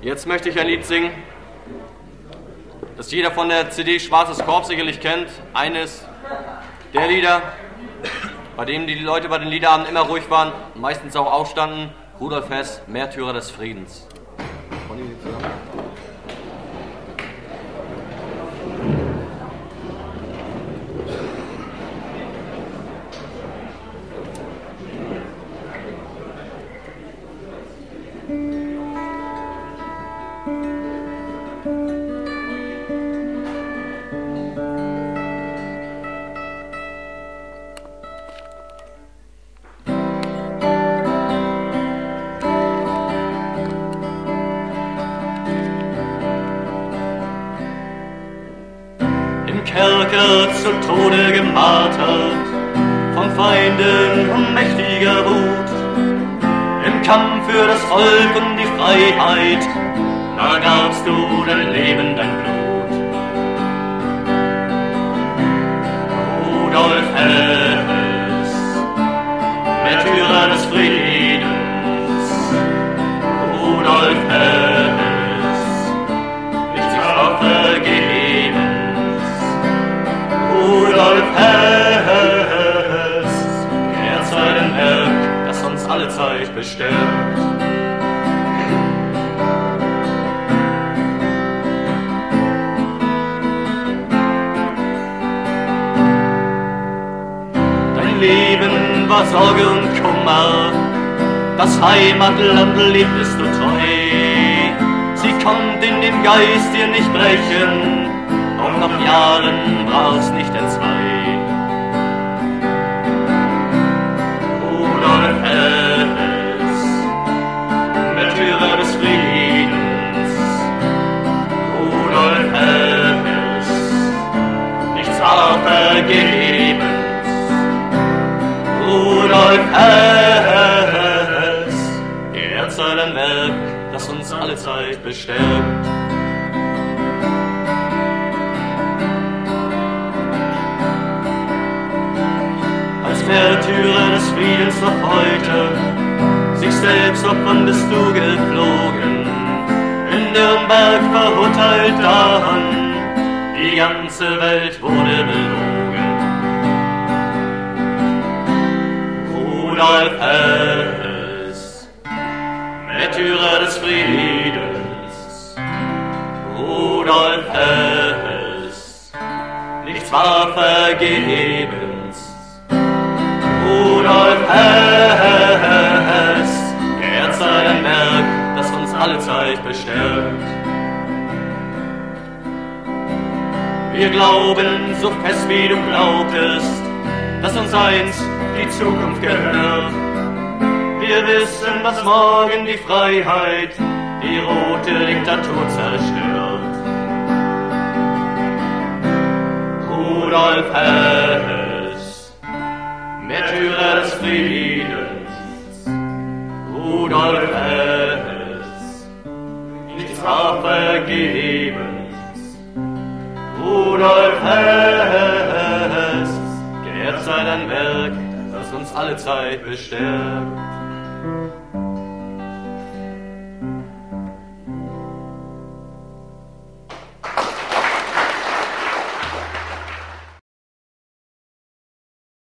Jetzt möchte ich ein Lied singen, das jeder von der CD Schwarzes Korps sicherlich kennt. Eines der Lieder, bei denen die Leute bei den Liederabenden immer ruhig waren und meistens auch aufstanden. Rudolf Hess, Märtyrer des Friedens. Kerker zu Tode gemartert, von Feinden und mächtiger Wut. Im Kampf für das Volk und die Freiheit, da gabst du dein Leben, dein Blut. Rudolf Hess, Märtyrer des Friedens. Rudolf Hess, nichts war vergebens. Rudolf Hess, er sei ein Werk, das uns alle Zeit bestärkt. Dein Leben war Sorge und Kummer, das Heimatland liebtest du treu. Sie konnten den Geist dir nicht brechen, und nach Jahren brauchst nicht entzwei. Rudolf Hess, Märtyrer des Friedens. Rudolf Hess, nichts war vergebens. Rudolf Hess, geehrt sei dein Werk, das uns alle Zeit bestärkt. Märtyrer des Friedens noch heute, sich selbst opfern bist du geflogen, in Nürnberg verurteilt daran, die ganze Welt wurde belogen. Rudolf Hess, Märtyrer des Friedens. Rudolf Hess, nichts war vergebens. Rudolf Hess, geehrt sei dein Werk, das uns alle Zeit bestärkt. Wir glauben so fest wie du glaubtest, dass uns einst die Zukunft gehört. Wir wissen, dass morgen die Freiheit die rote Diktatur zerstört. Rudolf Hess, Märtyrer des Friedens. Rudolf Hess, nichts war vergebens. Rudolf Hess, geehrt sei dein Werk, das uns alle Zeit bestärkt.